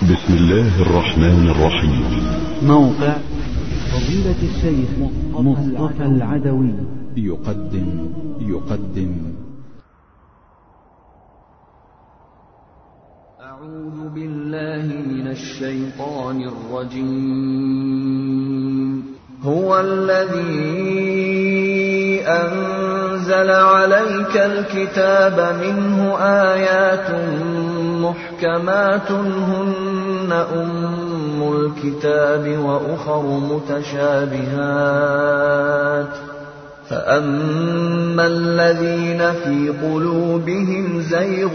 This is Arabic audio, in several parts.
بسم الله الرحمن الرحيم. موقع فضيلة الشيخ مصطفى العدوي يقدم أعوذ بالله من الشيطان الرجيم. هو الذي أنزل عليك الكتاب منه آيات محكمات هن أم الكتاب وأخر متشابهات فأما الذين في قلوبهم زيغ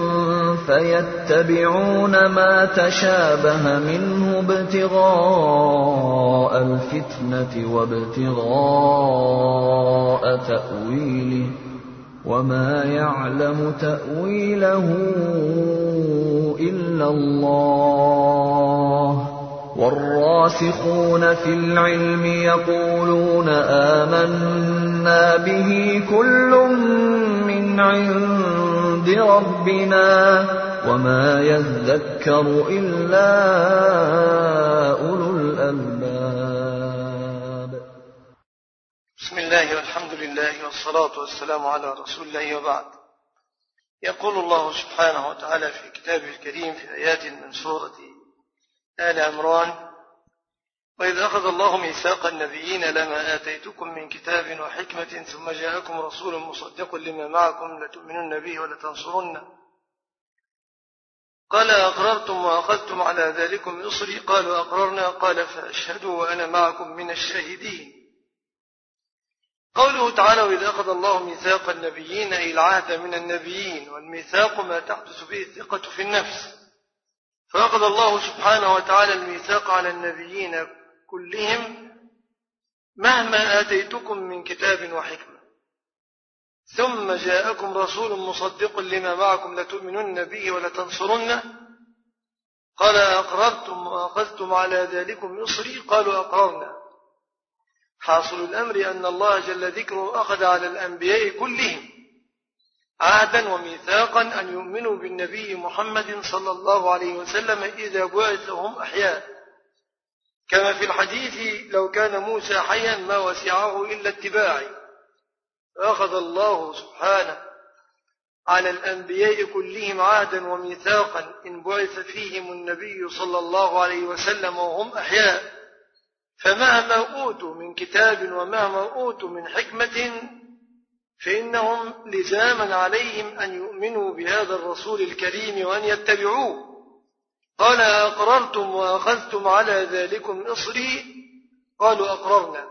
فيتبعون ما تشابه منه ابتغاء الفتنة وابتغاء تأويله وما يعلم تأويله إلا الله والراسخون في العلم يقولون آمنا به كل من عند ربنا وما يذكر إلا أولو الألباب. بسم الله والحمد لله والصلاة والسلام على رسول الله وبعد. يقول الله سبحانه وتعالى في كتابه الكريم في آيات من سورة آل عمران: وإذ أخذ الله ميثاق النبيين لما آتيتكم من كتاب وحكمة ثم جاءكم رسول مصدق لما معكم لتؤمنن به ولتنصرنه قال أقررتم وأخذتم على ذلكم إصري قالوا أقررنا قال فاشهدوا وأنا معكم من الشاهدين. قوله تعالى: وإذ أخذ الله ميثاق النبيين أي العهد من النبيين، والميثاق ما تحدث به الثقة في النفس، فأخذ الله سبحانه وتعالى الميثاق على النبيين كلهم مهما آتيتكم من كتاب وحكمة ثم جاءكم رسول مصدق لما معكم لتؤمنن به ولتنصرنه قال أقررتم وأخذتم على ذلكم إصري قالوا أقررنا. حاصل الأمر أن الله جل ذكره أخذ على الأنبياء كلهم عهدا وميثاقا أن يؤمنوا بالنبي محمد صلى الله عليه وسلم إذا بعث وهم أحياء، كما في الحديث: لو كان موسى حيا ما وسعه إلا اتباعي. فأخذ الله سبحانه على الأنبياء كلهم عهدا وميثاقا إن بعث فيهم النبي صلى الله عليه وسلم وهم أحياء، فمهما أوتوا من كتاب ومهما أوتوا من حكمة فإنهم لزاما عليهم أن يؤمنوا بهذا الرسول الكريم وأن يتبعوه. قال: أقررتم وأخذتم على ذلكم إصري قالوا أقررنا،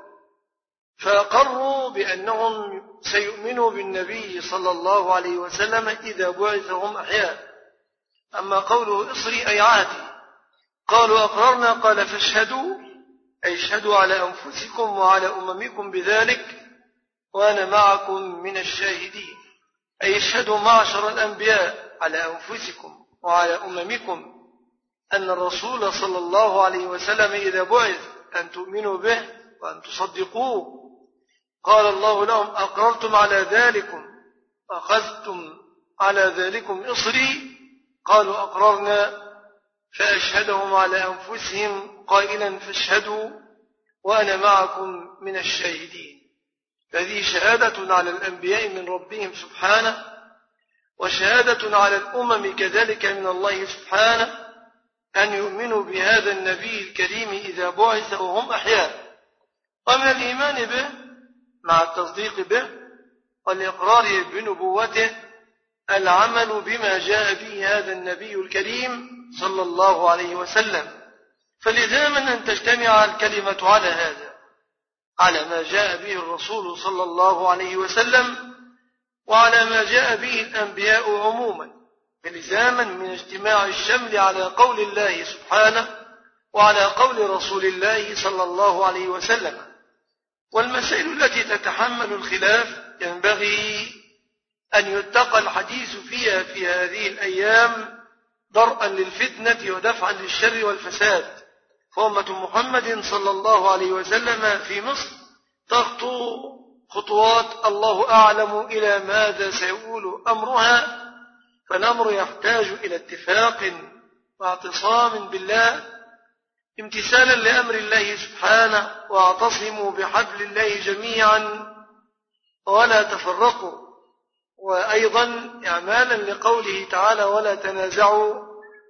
فأقروا بأنهم سيؤمنوا بالنبي صلى الله عليه وسلم إذا بعثهم أحياء. أما قوله إصري أي عهدي، قالوا أقررنا قال فاشهدوا أي اشهدوا على أنفسكم وعلى أممكم بذلك وأنا معكم من الشاهدين، أي اشهدوا معشر الأنبياء على أنفسكم وعلى أممكم أن الرسول صلى الله عليه وسلم إذا بعث أن تؤمنوا به وأن تصدقوه. قال الله لهم: أقررتم على ذلكم أخذتم على ذلكم إصري قالوا أقررنا، فأشهدهم على أنفسهم قائلا فاشهدوا وأنا معكم من الشاهدين. هذه شهادة على الأنبياء من ربهم سبحانه، وشهادة على الأمم كذلك من الله سبحانه أن يؤمنوا بهذا النبي الكريم إذا بعث وهم أحياء. ومن الإيمان به مع التصديق به والإقرار بنبوته العمل بما جاء به هذا النبي الكريم صلى الله عليه وسلم، فلزاما أن تجتمع الكلمة على هذا، على ما جاء به الرسول صلى الله عليه وسلم وعلى ما جاء به الأنبياء عموما، فلزاما من اجتماع الشمل على قول الله سبحانه وعلى قول رسول الله صلى الله عليه وسلم. والمسائل التي تتحمل الخلاف ينبغي أن يتقى الحديث فيها في هذه الأيام درءا للفتنة ودفعا للشر والفساد. فأمة محمد صلى الله عليه وسلم في مصر تخطو خطوات الله أعلم إلى ماذا سيؤول أمرها، فالأمر يحتاج إلى اتفاق واعتصام بالله امتثالا لأمر الله سبحانه، واعتصموا بحبل الله جميعا ولا تفرقوا، وأيضا إعمالا لقوله تعالى ولا تنازعوا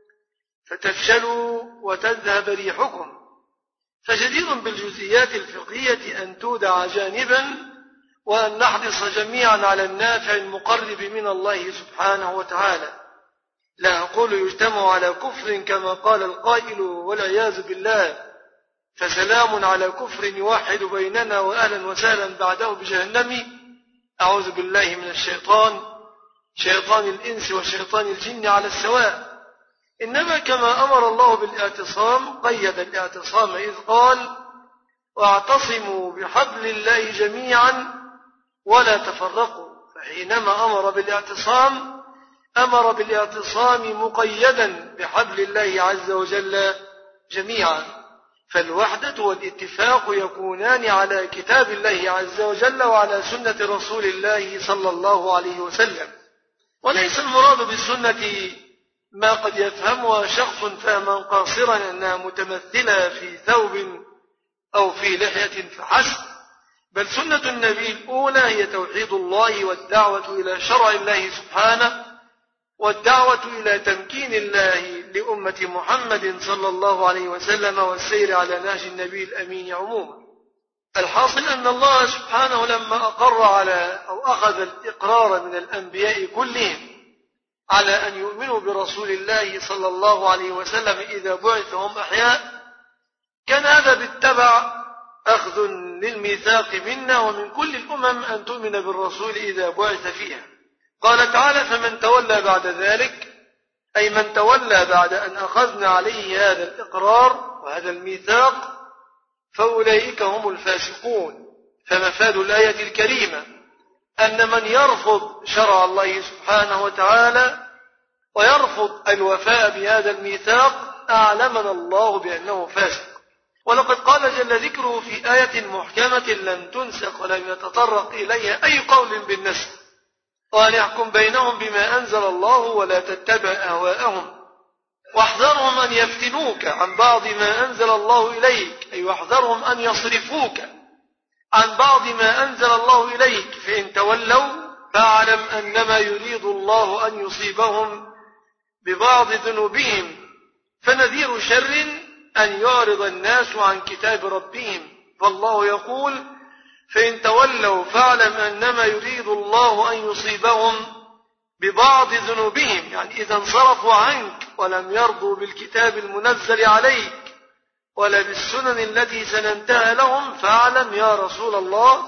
فتفشلوا وتذهب ريحكم. فجدير بالجزئيات الفقهية أن تودع جانبا، وأن نحرص جميعا على النافع المقرب من الله سبحانه وتعالى. لا أقول يجتمع على كفر كما قال القائل والعياذ بالله، فسلام على كفر يوحد بيننا وأهلا وسهلا بعده بجهنم، أعوذ بالله من الشيطان، شيطان الإنس وشيطان الجن على السواء. إنما كما أمر الله بالاعتصام قيد الاعتصام إذ قال واعتصموا بحبل الله جميعا ولا تفرقوا. فحينما أمر بالاعتصام أمر بالاعتصام مقيدا بحبل الله عز وجل جميعا. فالوحدة والاتفاق يكونان على كتاب الله عز وجل وعلى سنة رسول الله صلى الله عليه وسلم. وليس المراد بالسنة ما قد يفهمها شخص فهما قاصرا أنها متمثلة في ثوب أو في لحية فحسب، بل سنة النبي الأولى هي توحيد الله والدعوة إلى شرع الله سبحانه، والدعوة إلى تمكين الله لأمة محمد صلى الله عليه وسلم والسير على نهج النبي الأمين عموما. الحاصل أن الله سبحانه لما أقر على أو أخذ الإقرار من الأنبياء كلهم على أن يؤمنوا برسول الله صلى الله عليه وسلم إذا بعث هم أحياء، كان هذا بالتبع أخذ للميثاق منا ومن كل الأمم أن تؤمن بالرسول إذا بعث فيها. قال تعالى فمن تولى بعد ذلك، أي من تولى بعد أن أخذنا عليه هذا الإقرار وهذا الميثاق فأولئك هم الفاسقون. فمفاد الآية الكريمة أن من يرفض شرع الله سبحانه وتعالى ويرفض الوفاء بهذا الميثاق أعلمنا الله بأنه فاسق. ولقد قال جل ذكره في آية محكمة لم تنسخ ولم يتطرق إليها أي قول بالنسخ، وأن يحكم بينهم بما أنزل الله ولا تتبع أهواءهم واحذرهم أن يفتنوك عن بعض ما أنزل الله إليك، أي واحذرهم أن يصرفوك عن بعض ما أنزل الله إليك، فإن تولوا فاعلم أنما يريد الله أن يصيبهم ببعض ذنوبهم، فنذير شر أن يعرض الناس عن كتاب ربهم. فالله يقول فإن تولوا فاعلم أنما يريد الله أن يصيبهم ببعض ذنوبهم، يعني إذا انصرفوا عنك ولم يرضوا بالكتاب المنزل عليك ولا بالسنن التي سننتهى لهم، فاعلم يا رسول الله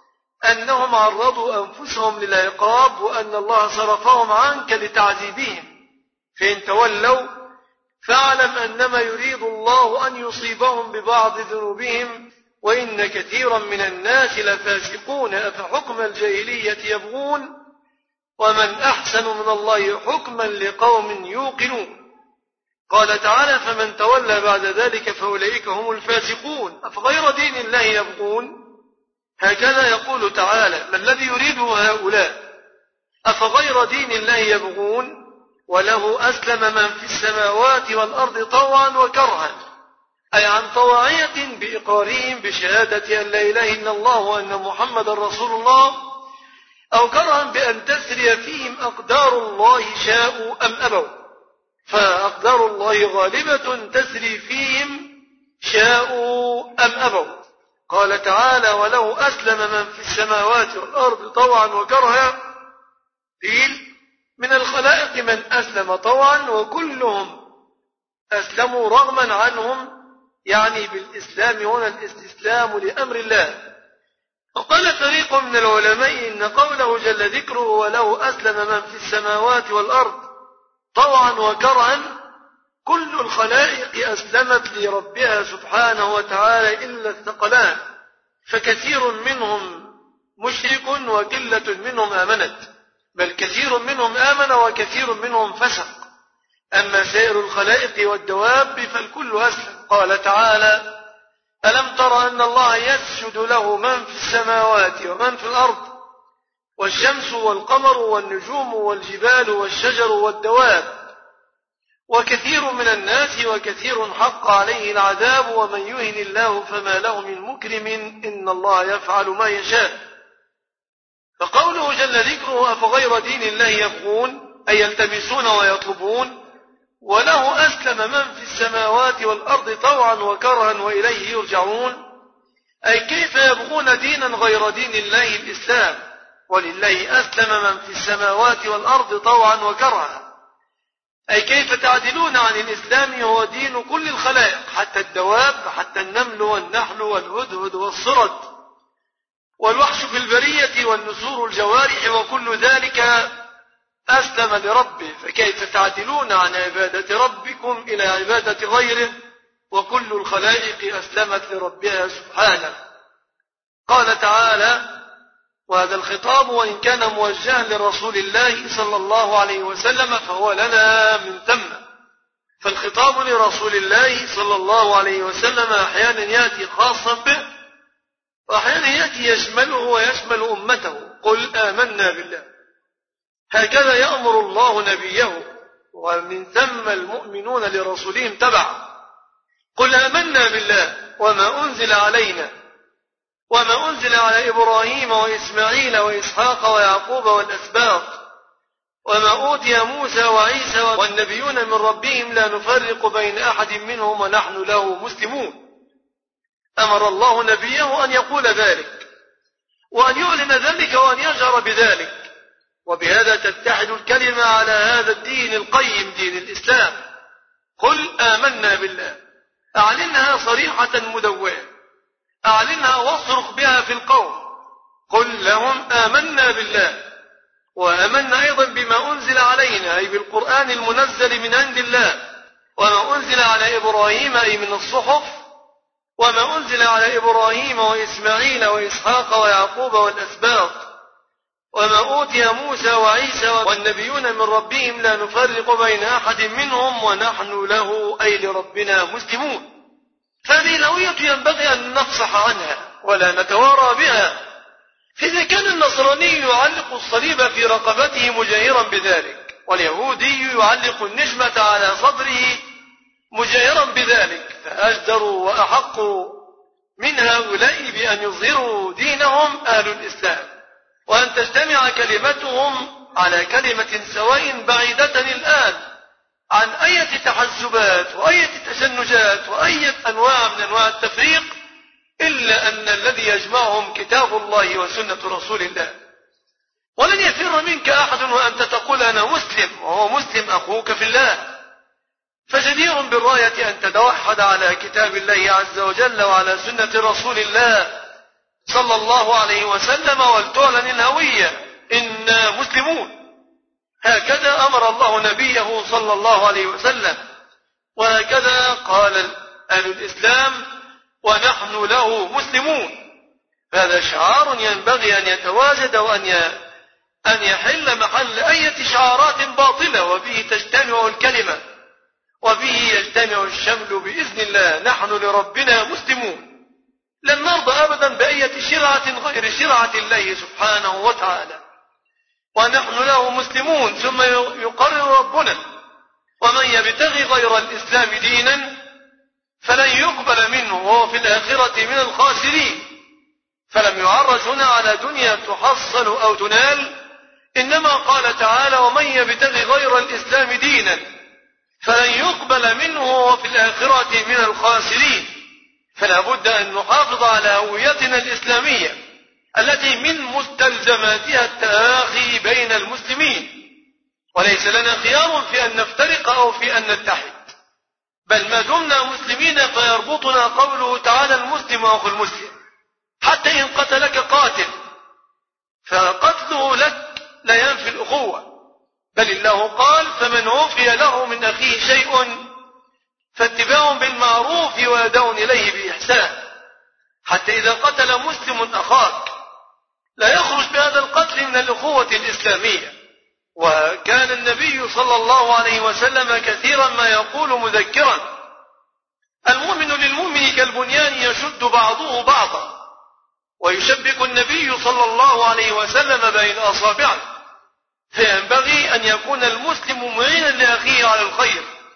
أنهم عرضوا أنفسهم للعقاب وأن الله صرفهم عنك لتعذيبهم. فإن تولوا فاعلم أنما يريد الله أن يصيبهم ببعض ذنوبهم وإن كثيرا من الناس لفاسقون أفحكم الجاهلية يبغون ومن أحسن من الله حكما لقوم يوقنون. قال تعالى فمن تولى بعد ذلك فأولئك هم الفاسقون أفغير دين الله يبغون. هكذا يقول تعالى ما الذي يريده هؤلاء؟ أفغير دين الله يبغون وله أسلم من في السماوات والأرض طوعا وكرها، أي عن طواعية بإقرارهم بشهادة أن لا إله إلا الله وأن محمد رسول الله، أو كرها بأن تسري فيهم أقدار الله شاءوا أم أبوا، فأقدار الله غالبة تسري فيهم شاءوا أم أبوا. قال تعالى وله أسلم من في السماوات والأرض طوعا وكرها، قيل من الخلائق من أسلم طوعا وكلهم أسلموا رغما عنهم، يعني بالإسلام هنا الاستسلام لأمر الله. وقال فريق من العلماء إن قوله جل ذكره وله أسلم من في السماوات والأرض طوعا وكرها كل الخلائق أسلمت لربها سبحانه وتعالى إلا الثقلان، فكثير منهم مشرك وقلة منهم آمنت، بل كثير منهم آمن وكثير منهم فسق. أما سائر الخلائق والدواب فالكل أسلم. قال تعالى ألم تر أن الله يسجد له من في السماوات ومن في الأرض والشمس والقمر والنجوم والجبال والشجر والدواب وكثير من الناس وكثير حق عليه العذاب ومن يهن الله فما له من مكرم إن الله يفعل ما يشاء. فقوله جل ذكره أفغير دين الله يبغون أي يلتمسون ويطلبون وله أسلم من في السماوات والأرض طوعا وكرها وإليه يرجعون، أي كيف يبغون دينا غير دين الله الإسلام ولله أسلم من في السماوات والأرض طوعا وكرها، أي كيف تعدلون عن الإسلام هو دين كل الخلائق حتى الدواب حتى النمل والنحل والهدهد والصرد والوحش في البرية والنسور الجوارح وكل ذلك أسلم لربه، فكيف تعدلون عن عبادة ربكم إلى عبادة غيره وكل الخلائق أسلمت لربها سبحانه. قال تعالى وهذا الخطاب وإن كان موجها لرسول الله صلى الله عليه وسلم فهو لنا من ثم، فالخطاب لرسول الله صلى الله عليه وسلم أحيانا يأتي خاصا به وأحيانا يأتي يشمله ويشمل أمته. قل آمنا بالله، هكذا يأمر الله نبيه ومن ثم المؤمنون لرسولهم تبعا. قل آمنا بالله وما أنزل علينا وما أنزل على إبراهيم وإسماعيل وإسحاق ويعقوب والأسباط وما أوتي موسى وعيسى والنبيون من ربهم لا نفرق بين أحد منهم ونحن له مسلمون. أمر الله نبيه أن يقول ذلك وأن يعلن ذلك وأن يجهر بذلك، وبهذا تتحد الكلمة على هذا الدين القيم دين الإسلام. قل آمنا بالله، أعلنها صريحة مدونة، أعلنها واصرخ بها في القوم. قل لهم آمنا بالله وآمنا أيضا بما أنزل علينا أي بالقرآن المنزل من عند الله، وما أنزل على إبراهيم أي من الصحف، وما أنزل على إبراهيم وإسماعيل وإسحاق ويعقوب والأسباط وما أوتي موسى وعيسى والنبيون من ربهم لا نفرق بين أحد منهم ونحن له أي لربنا مسلمون. فهذه الهوية ينبغي أن نفصح عنها ولا نتوارى بها، فإذا كان النصراني يعلق الصليب في رقبته مجاهرا بذلك واليهودي يعلق النجمة على صدره مجاهرا بذلك، فأجدر وأحق من هؤلاء بأن يظهروا دينهم أهل الإسلام وأن تجتمع كلمتهم على كلمة سواء بعيدة الآن عن أي تحزبات وأي تشنجات وأي أنواع من أنواع التفريق، إلا أن الذي يجمعهم كتاب الله وسنة رسول الله. ولن يفر منك أحد وأنت تقول أنا مسلم وهو مسلم أخوك في الله، فجدير بالراية أن تتوحد على كتاب الله عز وجل وعلى سنة رسول الله صلى الله عليه وسلم ولتعلن الهوية إنا مسلمون. هكذا أمر الله نبيه صلى الله عليه وسلم، وهكذا قال أهل الإسلام ونحن له مسلمون. هذا شعار ينبغي أن يتواجد وأن يحل محل أي شعارات باطلة، وبه تجتمع الكلمة وبه يجتمع الشمل بإذن الله. نحن لربنا مسلمون، لن نرضى أبدا بأية شرعة غير شرعة الله سبحانه وتعالى، ونحن له مسلمون. ثم يقرر ربنا ومن يبتغي غير الإسلام دينا فلن يقبل منه وهو في الآخرة من الخاسرين. فلم يعرج هنا على دنيا تحصل أو تنال، إنما قال تعالى ومن يبتغي غير الإسلام دينا فلن يقبل منه وهو في الآخرة من الخاسرين. فلا بد أن نحافظ على هويتنا الإسلامية التي من مستلزماتها التآخي بين المسلمين، وليس لنا خيار في أن نفترق أو في أن نتحد، بل ما دمنا مسلمين فيربطنا قوله تعالى المسلم أخو المسلم، حتى إن قتلك قاتل فقتله لك لا ينفي الأخوة، بل الله قال فمن عفي له من أخيه شيء فاتباع بالمعروف ويدعو إليه بإحسان. حتى إذا قتل مسلم أخاك لا يخرج بهذا القتل من الأخوة الإسلامية. وكان النبي صلى الله عليه وسلم كثيرا ما يقول مذكرا المؤمن للمؤمن كالبنيان يشد بعضه بعضا، ويشبك النبي صلى الله عليه وسلم بين أصابعه، فينبغي أن يكون المسلم معينا لأخيه على الخير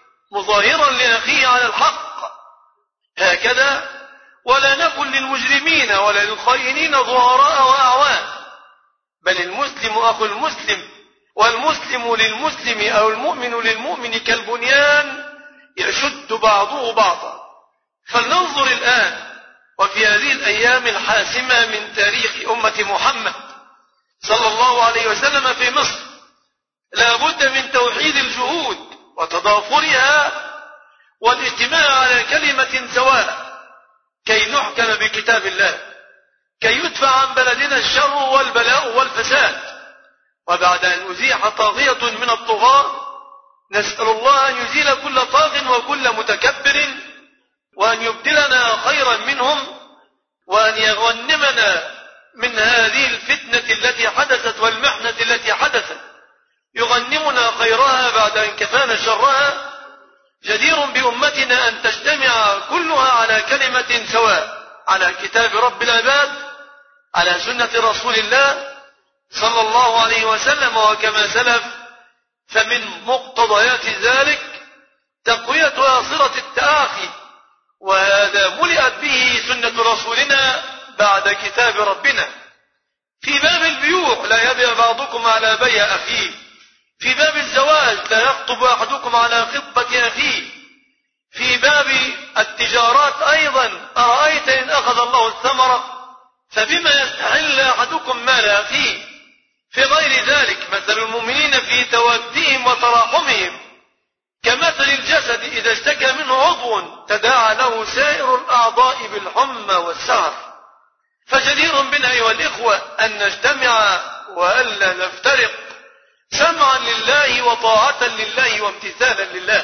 وظاهرا لأخيه على الحق. هكذا ولا نكن للمجرمين ولا للخائنين ظهراء وأعوان، بل المسلم أخو المسلم، والمسلم للمسلم أو المؤمن للمؤمن كالبنيان يشد بعضه بعضا. فلننظر الآن وفي هذه الأيام الحاسمة من تاريخ أمة محمد صلى الله عليه وسلم في مصر، لا بد من توحيد الجهود وتضافرها والاجتماع على كلمة سواء كي نحكم بكتاب الله، كي يدفع عن بلدنا الشر والبلاء والفساد. وبعد أن أزيح طاغية من الطغاة نسأل الله أن يزيل كل طاغ وكل متكبر، وأن يبدلنا خيرا منهم، وأن يغنمنا من هذه الفتنة التي حدثت والمحنة التي حدثت، يغنمنا خيرها بعد أن كفانا شرها. جدير بأمتنا أن تجتمع كلها على كلمة سواء، على كتاب رب العباد، على سنة رسول الله صلى الله عليه وسلم. وكما سلف فمن مقتضيات ذلك تقوية صلة التآخي، وهذا ملئت به سنة رسولنا بعد كتاب ربنا. في باب البيوع لا يبيع بعضكم على بيع أخيه، في باب الزواج لا يخطب أحدكم على خطبة أخيه، في باب التجارات أيضا أرأيت إن أخذ الله الثمرة فبما يستحل أحدكم مال أخيه. في غير ذلك مثل المؤمنين في تودهم وتراحمهم كمثل الجسد إذا اشتكى منه عضو تداعى له سائر الأعضاء بالحمى والسهر. فجدير بنا أيها الإخوة أن نجتمع وألا نفترق، سمعا لله وطاعة لله وامتثالا لله،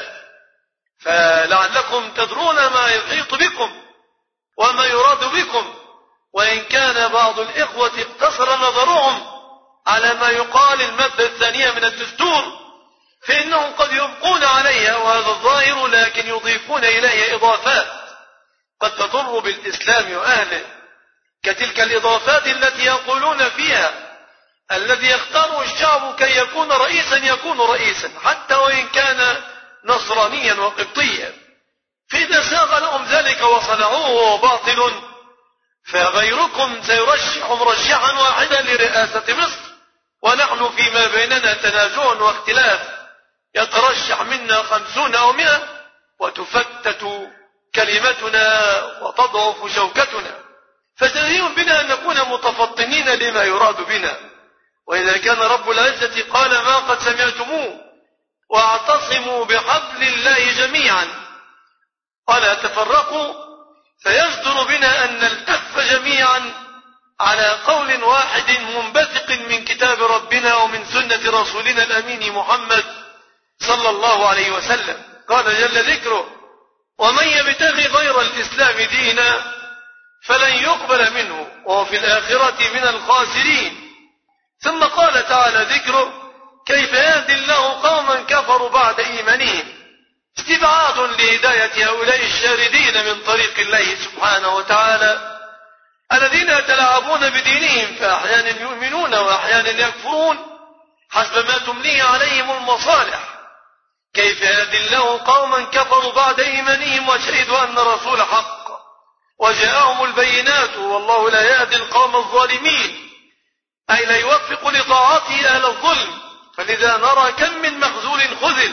فلعلكم تدرون ما يحيط بكم وما يراد بكم. وإن كان بعض الإخوة اقتصر نظرهم على ما يقال المادة الثانية من الدستور، فإنهم قد يبقون عليها وهذا الظاهر، لكن يضيفون إليه إضافات قد تضر بالإسلام وأهله، كتلك الإضافات التي يقولون فيها الذي يختار الشعب كي يكون رئيسا يكون رئيسا حتى وإن كان نصرانيا وقبطيا. فإذا ساغ لهم ذلك وصنعوه وهو باطل، فغيركم سيرشح مرشحا واحدا لرئاسة مصر، ونحن فيما بيننا تنازع واختلاف، يترشح منا 50 أو 100 وتفتت كلمتنا وتضعف شوكتنا. فجدير بنا أن نكون متفطنين لما يراد بنا. وإذا كان رب العزة قال ما قد سمعتموه واعتصموا بحبل الله جميعا ولا تفرقوا، فيصدر بنا أن نلتف جميعا على قول واحد منبثق من كتاب ربنا ومن سنة رسولنا الأمين محمد صلى الله عليه وسلم. قال جل ذكره ومن يبتغي غير الإسلام دينا فلن يقبل منه وهو في الآخرة من الخاسرين. ثم قال تعالى ذكره كيف يهدي الله قوما كفروا بعد إيمانهم، استبعاد لهداية هؤلاء الشاردين من طريق الله سبحانه وتعالى الذين يتلاعبون بدينهم، فأحيانا يؤمنون وأحيانا يكفرون حسب ما تمليه عليهم المصالح. كيف يهدي الله قوما كفروا بعد إيمانهم وشهدوا أن الرسول حق وجاءهم البينات والله لا يهدي القوم الظالمين، أي لا يوفق لطاعته أهل الظلم. فلذا نرى كم من مخذول خذل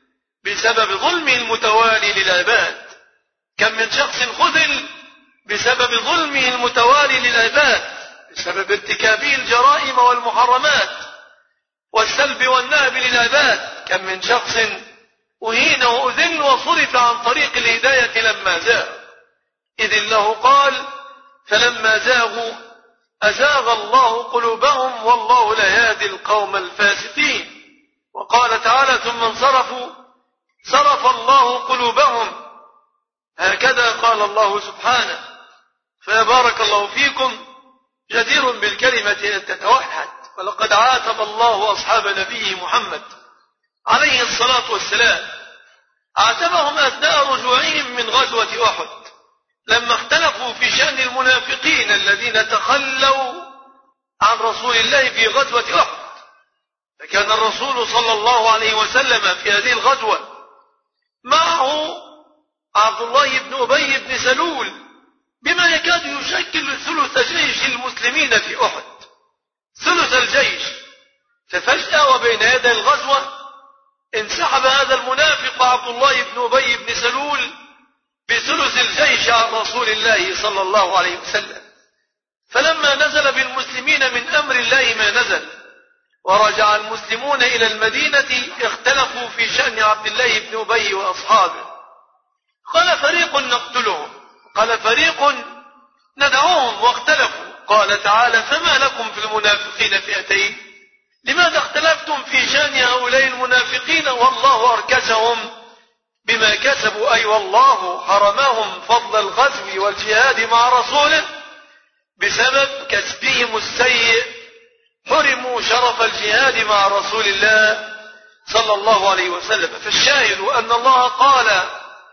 بسبب ظلمه المتوالي للعباد، كم من شخص خذل بسبب ظلمه المتوالي للعباد، بسبب ارتكابه الجرائم والمحرمات والسلب والنهب للعباد. كم من شخص أهين وأذل وصرف عن طريق الهداية لما زاغ، إذ الله قال فلما زاغوا أزاغ الله قلوبهم والله لا يهدي القوم الفاسقين. وقال تعالى ثم انصرفوا صرف الله قلوبهم، هكذا قال الله سبحانه. فبارك الله فيكم، جدير بالكلمة أن تتوحد. ولقد عاتب الله أصحاب نبيه محمد عليه الصلاة والسلام، عاتبهم أثناء رجوعهم من غزوة أحد لما اختلفوا في شأن المنافقين الذين تخلوا عن رسول الله في غزوة أحد. فكان الرسول صلى الله عليه وسلم في هذه الغزوة معه عبد الله بن أبي بن سلول بما يكاد يشكل ثلث جيش المسلمين في أحد، ثلث الجيش. ففجأة وبين يدي الغزوة انسحب هذا المنافق عبد الله بن أبي بن سلول بثلث الجيش عن رسول الله صلى الله عليه وسلم. فلما نزل بالمسلمين من أمر الله ما نزل ورجع المسلمون إلى المدينة اختلفوا في شأن عبد الله بن أبي وأصحابه. قال فريق نقتلهم، قال فريق ندعوهم، واختلفوا. قال تعالى فما لكم في المنافقين فئتين، لماذا اختلفتم في شأن هؤلاء المنافقين والله أركسهم بما كسبوا، أي والله حرمهم فضل الغزو والجهاد مع رسوله بسبب كسبهم السيء، حرموا شرف الجهاد مع رسول الله صلى الله عليه وسلم. فالشاهد أن الله قال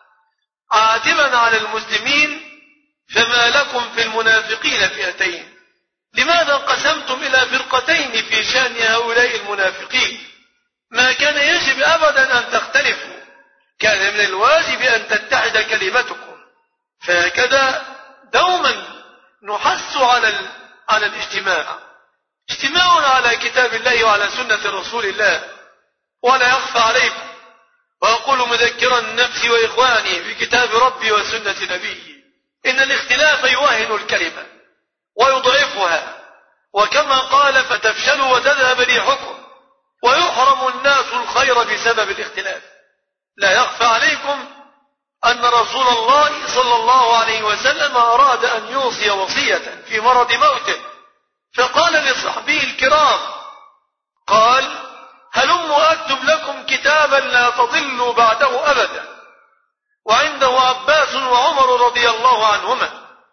عاتبا على المسلمين فما لكم في المنافقين فئتين، لماذا انقسمتم إلى فرقتين في شأن هؤلاء المنافقين؟ ما كان يجب أبدا أن تختلفوا، كان من الواجب أن تتحد كلمتكم. فهكذا دوما نحث على الاجتماع، اجتماع على كتاب الله وعلى سنة رسول الله. ولا يخفى عليكم وأقول مذكرا نفسي وإخواني بكتاب ربي وسنة نبيه إن الاختلاف يوهن الكلمة ويضعفها، وكما قال فتفشلوا وتذهب ريحكم، ويحرم الناس الخير بسبب الاختلاف. لا يخفى عليكم أن رسول الله صلى الله عليه وسلم أراد أن يوصي وصية في مرض موته، فقال لصحبه الكرام قال هلموا أكتب لكم كتابا لا تضلوا بعده أبدا. وعنده عباس وعمر رضي الله عنهما.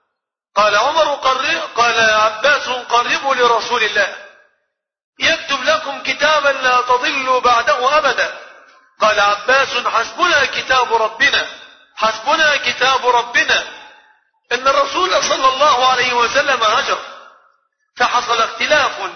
قال عباس قربوا لرسول الله يكتب لكم كتابا لا تضلوا بعده أبدا. قال عباس حسبنا كتاب ربنا، حسبنا كتاب ربنا. إن الرسول صلى الله عليه وسلم هجر فحصل اختلاف،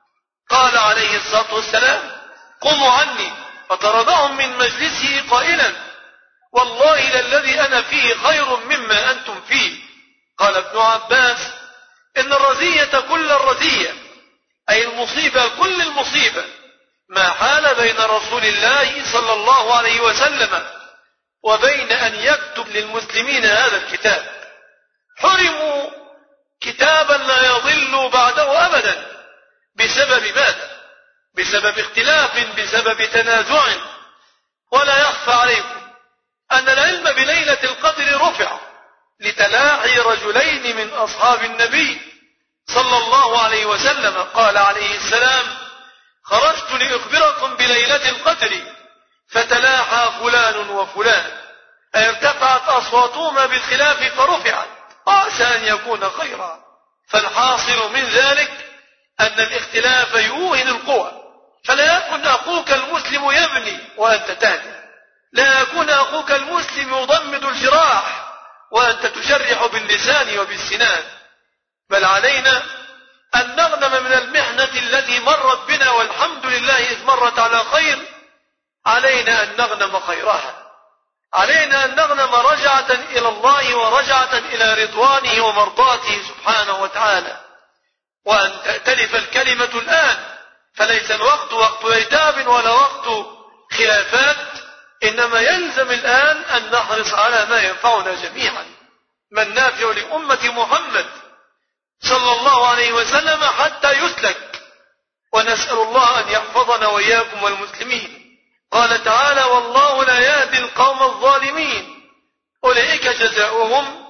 قال عليه الصلاة والسلام قوموا عني، فطردهم من مجلسه قائلا والله للذي أنا فيه خير مما أنتم فيه. قال ابن عباس إن الرزية كل الرزية، أي المصيبة كل المصيبة، ما حال بين رسول الله صلى الله عليه وسلم وبين أن يكتب للمسلمين هذا الكتاب. حرموا كتابا لا يضل بعده أبدا بسبب ماذا؟ بسبب اختلاف، بسبب تنازع. ولا يخفى عليكم أن العلم بليلة القدر رفع لتلاعي رجلين من أصحاب النبي صلى الله عليه وسلم. قال عليه السلام خرجت لأخبركم بليلة القدر فتلاحى فلان وفلان، أي ارتفعت أصواتهما بالخلاف فرفعت، وعسى أن يكون خيرا. فالحاصل من ذلك أن الاختلاف يوهن القوى، فلا يكن أخوك المسلم يبني وأنت تهدم، لا يكون أخوك المسلم يضمد الجراح وأنت تجرح باللسان وبالسنان. بل علينا أن نغنم من المحنة التي مرت بنا، والحمد لله إذ مرت على خير، علينا أن نغنم خيرها، علينا أن نغنم رجعة إلى الله ورجعة إلى رضوانه ومرضاته سبحانه وتعالى، وأن تأتلف الكلمة الآن. فليس الوقت وقت عتاب ولا وقت خلافات، إنما يلزم الآن أن نحرص على ما ينفعنا جميعا، ما النافع لأمة محمد صلى الله عليه وسلم حتى يسلك. ونسأل الله أن يحفظنا وإياكم والمسلمين. قال تعالى والله لا يهدي القوم الظالمين أولئك جزاؤهم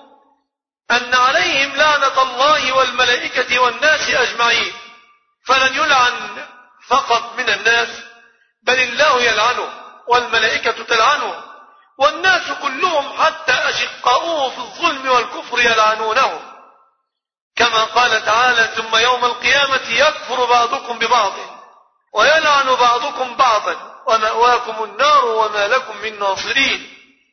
أن عليهم لعنة الله والملائكة والناس أجمعين. فلن يلعن فقط من الناس، بل الله يلعنه والملائكة تلعنه والناس كلهم حتى أشقاؤه في الظلم والكفر يلعنونه، كما قال تعالى ثم يوم القيامة يكفر بعضكم ببعض ويلعن بعضكم بعضا ومأواكم النار وما لكم من ناصرين.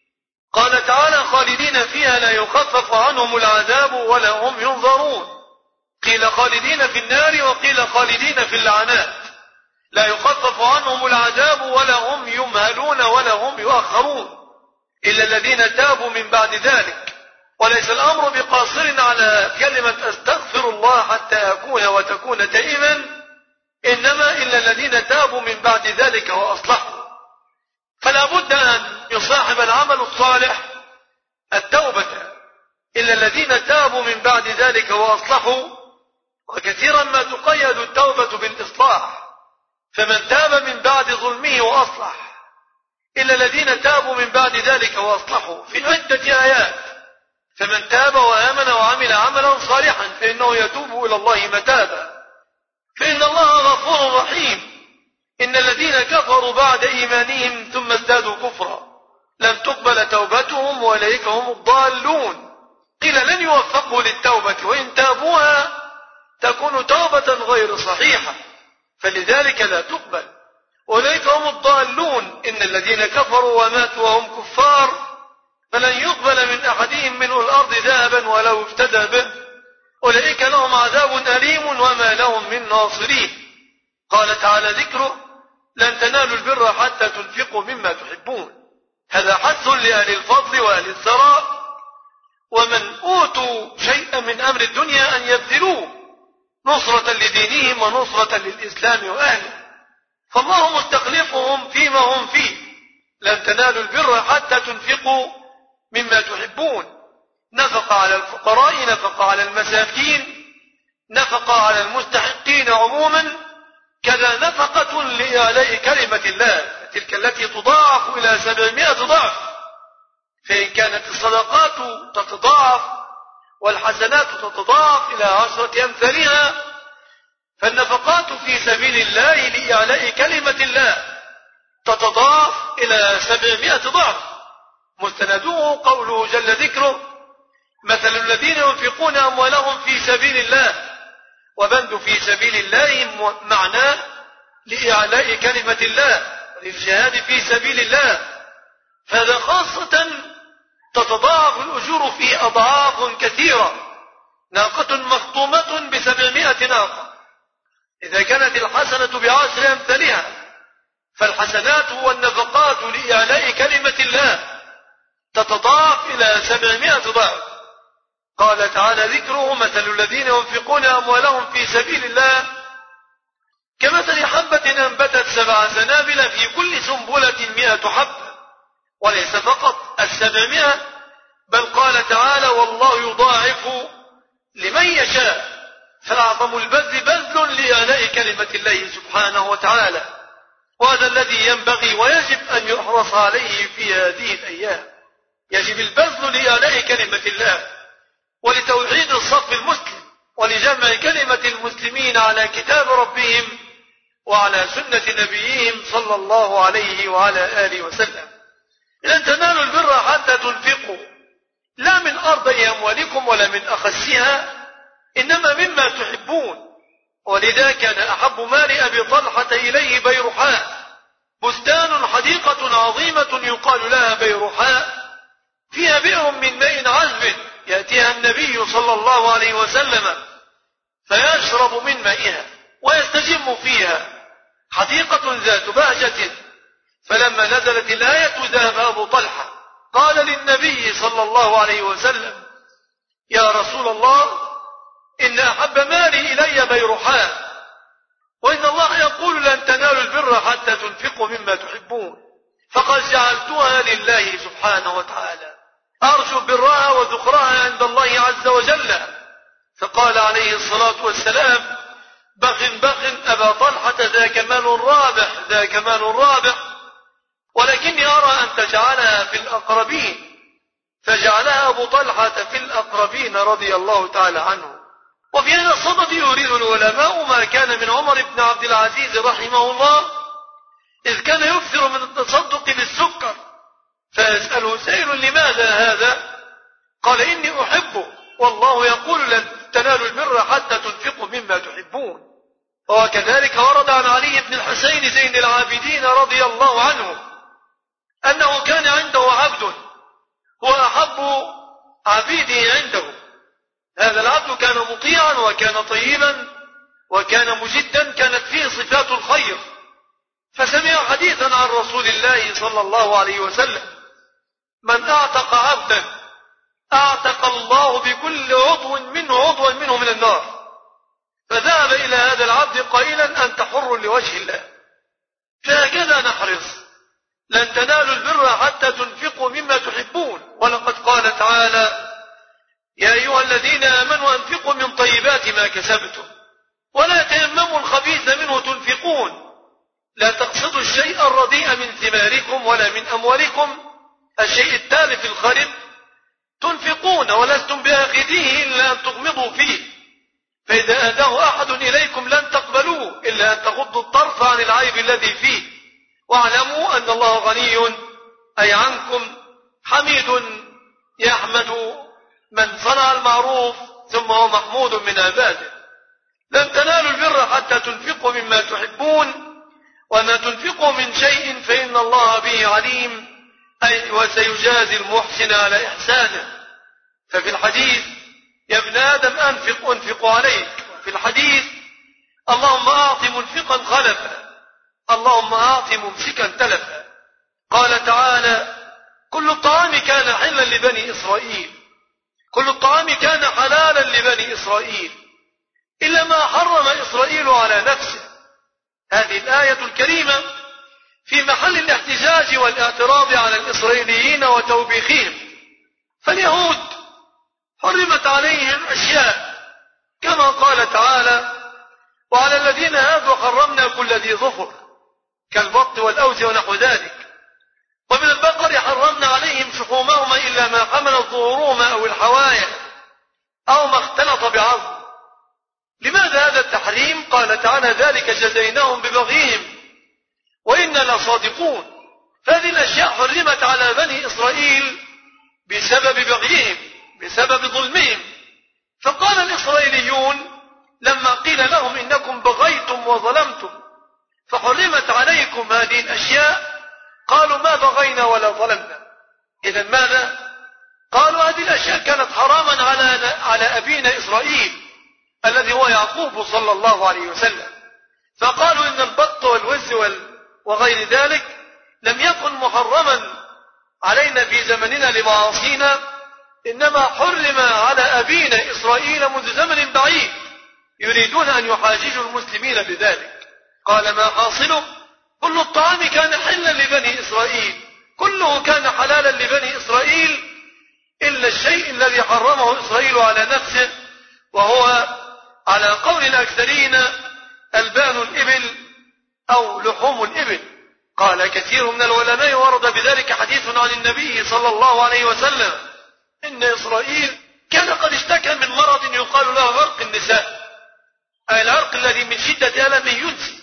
قال تعالى خالدين فيها لا يخفف عنهم العذاب ولا هم ينظرون. قيل خالدين في النار وقيل خالدين في اللعنات، لا يخفف عنهم العذاب ولا هم يمهلون ولا هم يؤخرون. إلا الذين تابوا من بعد ذلك. وليس الأمر بقاصر على كلمة أستغفر الله حتى أكون وتكون تائبا، إنما إلا الذين تابوا من بعد ذلك وأصلحوا. فلا بد أن يصاحب العمل الصالح التوبة، إلا الذين تابوا من بعد ذلك وأصلحوا. وكثيرا ما تقيد التوبة بالإصلاح، فمن تاب من بعد ظلمه وأصلح، إلا الذين تابوا من بعد ذلك وأصلحوا، في عدة آيات. فمن تاب وآمن وعمل عملا صالحا فإنه يتوب إلى الله متابا، فإن الله غفور رحيم. إن الذين كفروا بعد إيمانهم ثم ازدادوا كفرا لن تقبل توبتهم وأولئك هم الضالون. قيل لن يوفقوا للتوبة، وإن تابوها تكون توبة غير صحيحة، فلذلك لا تقبل. أولئك هم الضالون. إن الذين كفروا وماتوا وهم كفار فلن يقبل من أحدهم ملء الأرض ذهبا ولو افتدى به، أولئك لهم عذاب أليم وما لهم من ناصرين. قال تعالى ذكره: لن تنالوا البر حتى تنفقوا مما تحبون. هذا حث لأهل الفضل وأهل الثراء ومن أوتوا شيئا من أمر الدنيا أن يبذلوه نصرة لدينهم ونصرة للإسلام وأهله، فالله مستخلفهم فيما هم فيه. لن تنالوا البر حتى تنفقوا مما تحبون. نفق على الفقراء، نفق على المساكين، نفق على المستحقين عموما، كذا نفقة لإعلاء كلمة الله، تلك التي تضاعف إلى 700 ضعف. فإن كانت الصدقات تتضاعف والحسنات تتضاعف إلى 10 أمثالها، فالنفقات في سبيل الله لإعلاء كلمة الله تتضاعف إلى 700 ضعف. مستندوه قوله جل ذكره: مثل الذين ينفقون أموالهم في سبيل الله. وبند في سبيل الله معناه لإعلاء كلمة الله، للجهاد في سبيل الله، فهذا خاصة تتضاعف الأجور في أضعاف كثيرة. ناقة مخطومة ب700 ناقة، إذا كانت الحسنة ب10 أمثالها، فالحسنات والنفقات لإعلاء كلمة الله تتضاعف إلى 700 ضعف. قال تعالى ذكره: مثل الذين ينفقون أموالهم في سبيل الله كمثل حبة أنبتت 7 سنابل في كل سنبلة 100 حبة. وليس فقط 700، بل قال تعالى: والله يضاعف لمن يشاء. فأعظم البذل بذل لإعلاء كلمة الله سبحانه وتعالى، وهذا الذي ينبغي ويجب أن يحرص عليه في هذه الأيام. يجب البذل لإعلاء كلمة الله ولتوحيد الصف المسلم ولجمع كلمة المسلمين على كتاب ربهم وعلى سنة نبيهم صلى الله عليه وعلى آله وسلم. لن تنالوا البر حتى تنفقوا، لا من أرض أموالكم ولا من أخسها، إنما مما تحبون. ولذا كان أحب مال أبي طلحة إليه بيرحاء، بستان حديقة عظيمة يقال لها بيرحاء، فيها بئر من ماء عذب يأتيها النبي صلى الله عليه وسلم فيشرب من مائها ويستجم فيها، حديقة ذات بهجة. فلما نزلت الآية ذهب أبو طلحة قال للنبي صلى الله عليه وسلم: يا رسول الله، إن أحب مالي إلي بيرحاء، وإن الله يقول: لن تنالوا البر حتى تنفقوا مما تحبون، فقد جعلتها لله سبحانه وتعالى، أرجو برها وذخرها عند الله عز وجل. فقال عليه الصلاة والسلام: بخ بخ أبا طلحة، ذاك مال رابح، ذاك مال رابح، ولكني أرى أن تجعلها في الأقربين. فجعلها أبو طلحة في الأقربين رضي الله تعالى عنه. وفي هذا الصدد يريد العلماء ما كان من عمر بن عبد العزيز رحمه الله، إذ كان يكثر من التصدق بالسكر، فيسأله سائل: لماذا هذا؟ قال: إني أحبه، والله يقول: لن تنالوا البر حتى تنفقوا مما تحبون. وكذلك ورد عن علي بن الحسين زين العابدين رضي الله عنه أنه كان عنده عبد هو أحب عبيده عنده. هذا العبد كان مطيعا وكان طيبا وكان مجدا، كانت فيه صفات الخير. فسمع حديثا عن رسول الله صلى الله عليه وسلم: من بكل عضو منه من النار. فذهب إلى هذا العبد قائلا أنت حر لوجه الله. فهكذا نحرص، لن تنالوا البر حتى تنفقوا مما تحبون. ولقد قال تعالى يا أيها الذين آمنوا أنفقوا من طيبات ما كسبتم ولا تيمموا الخبيث منه تنفقون لا تقصدوا الشيء الرديء من ثماركم ولا من أموالكم الشيء التالف الخرب تنفقون ولستم بآخذيه إلا أن تغمضوا فيه، فإذا أهداه أحد إليكم لن تقبلوه إلا أن تغضوا الطرف عن العيب الذي فيه، واعلموا أن الله غني أي عنكم حميد يحمد من صنع المعروف ثم هو محمود من عباده. لن تنالوا البر حتى تنفقوا مما تحبون وما تنفقوا من شيء فإن الله به عليم أي وسيجازي المحسن على إحسانه. ففي الحديث يا ابن آدم أنفق عليك، في الحديث اللهم أعط منفقا خلفا اللهم أعط ممسكا تلفا. قال تعالى كل الطعام كان حلا لبني إسرائيل، كل الطعام كان حلالا لبني إسرائيل إلا ما حرم إسرائيل على نفسه. هذه الآية الكريمة في محل الاحتجاج والاعتراض على الإسرائيليين وتوبيخهم. فاليهود حرمت عليهم أشياء كما قال تعالى وعلى الذين هادوا حرمنا كل ذي ظفر كالبط والأوز ونحو ذلك، ومن البقر حرمنا عليهم شحومهما إلا ما حملت ظهورهما أو الحوايا أو ما اختلط بعظم. لماذا هذا التحريم؟ قال تعالى ذلك جزيناهم ببغيهم وإنا لصادقون. فهذه الأشياء حرمت على بني إسرائيل بسبب بغيهم بسبب ظلمهم. فقال الإسرائيليون لما قيل لهم إنكم بغيتم وظلمتم فحرمت عليكم هذه الأشياء قالوا ما بغينا ولا ظلمنا. إذا ماذا؟ قالوا هذه الأشياء كانت حراما على أبينا إسرائيل الذي هو يعقوب صلى الله عليه وسلم. فقالوا إن البط والوز وغير ذلك لم يكن محرما علينا في زمننا لمعاصينا، إنما حرم على أبينا إسرائيل منذ زمن بعيد، يريدون أن يحاججوا المسلمين بذلك. قال ما حاصله كل الطعام كان حلا لبني إسرائيل، كله كان حلالا لبني إسرائيل إلا الشيء الذي حرمه إسرائيل على نفسه، وهو على قول الأكثرين ألبان الإبل أو لحوم الإبل. قال كثير من العلماء ورد بذلك حديث عن النبي صلى الله عليه وسلم إن إسرائيل كان قد اشتكى من مرض يقال له عرق النساء، أي العرق الذي من شدة ألمه ينسي،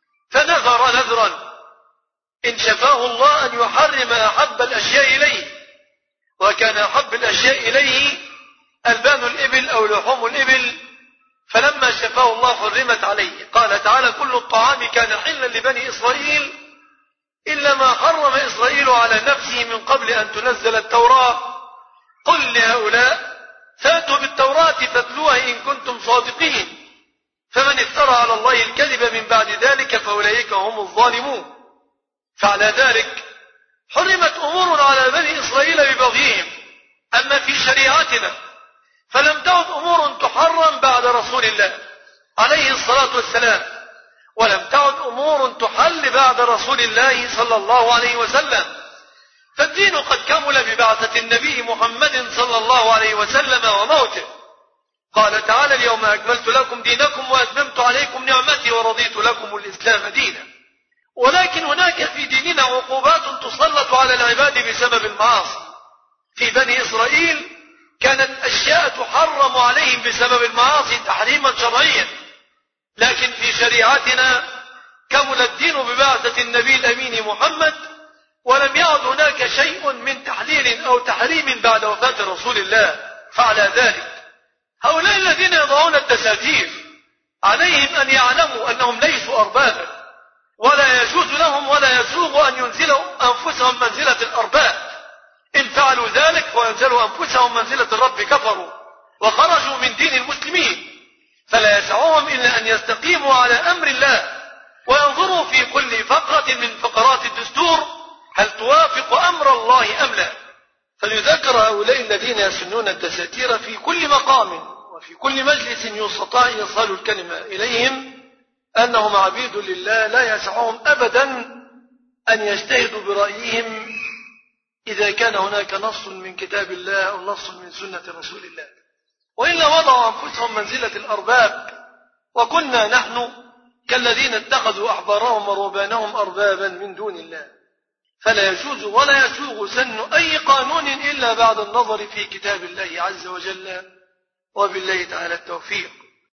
فنذر نذرا إن شفاه الله أن يحرم أحب الأشياء إليه، وكان أحب الأشياء إليه ألبان الإبل أو لحوم الإبل، فلما شفاه الله حرمت عليه. قال تعالى كل الطعام كان حلا لبني إسرائيل إلا ما حرم إسرائيل على نفسه من قبل أن تنزل التوراة قل لهؤلاء فاتوا بالتوراة فاتلوها إن كنتم صادقين، فمن افترى على الله الكذب من بعد ذلك فأولئك هم الظالمون. فعلى ذلك حرمت أمور على بني إسرائيل ببغيهم. أما في شريعتنا فلم تعد أمور تحرم بعد رسول الله عليه الصلاة والسلام، ولم تعد أمور تحل بعد رسول الله صلى الله عليه وسلم، فالدين قد كمل ببعثة النبي محمد صلى الله عليه وسلم وموته. قال تعالى اليوم أكملت لكم دينكم وأتممت عليكم نعمتي ورضيت لكم الإسلام دينا. ولكن هناك في ديننا عقوبات تسلط على العباد بسبب المعاصي. في بني إسرائيل كانت أشياء تحرم عليهم بسبب المعاصي تحريما شرعيا، لكن في شريعتنا كمل الدين ببعثة النبي الأمين محمد، ولم يعد هناك شيء من تحليل أو تحريم بعد وفاة رسول الله. فعلى ذلك هؤلاء الذين يضعون الدساتير عليهم أن يعلموا أنهم ليسوا أربابا، ولا يجوز لهم ولا يسوغ أن ينزلوا أنفسهم منزلة الأرباب. إن فعلوا ذلك وينزلوا أنفسهم منزلة الرب كفروا وخرجوا من دين المسلمين، فلا يسعهم إلا أن يستقيموا على أمر الله وينظروا في كل فقرة من فقرات الدستور هل توافق أمر الله أم لا. فلذلك دساتير هؤلاء الذين يسنون الدساتير في كل مقام وفي كل مجلس يستطاع إيصال الكلمة إليهم أنهم عبيد لله، لا يسعهم أبدا أن يجتهدوا برأيهم إذا كان هناك نص من كتاب الله أو نص من سنة رسول الله، وإلا وضعوا أنفسهم منزلة الأرباب، وكنا نحن كالذين اتخذوا أحبارهم ورهبانهم أربابا من دون الله. فلا يجوز ولا يسوغ سن أي قانون إلا بعد النظر في كتاب الله عز وجل، وبالله تعالى التوفيق.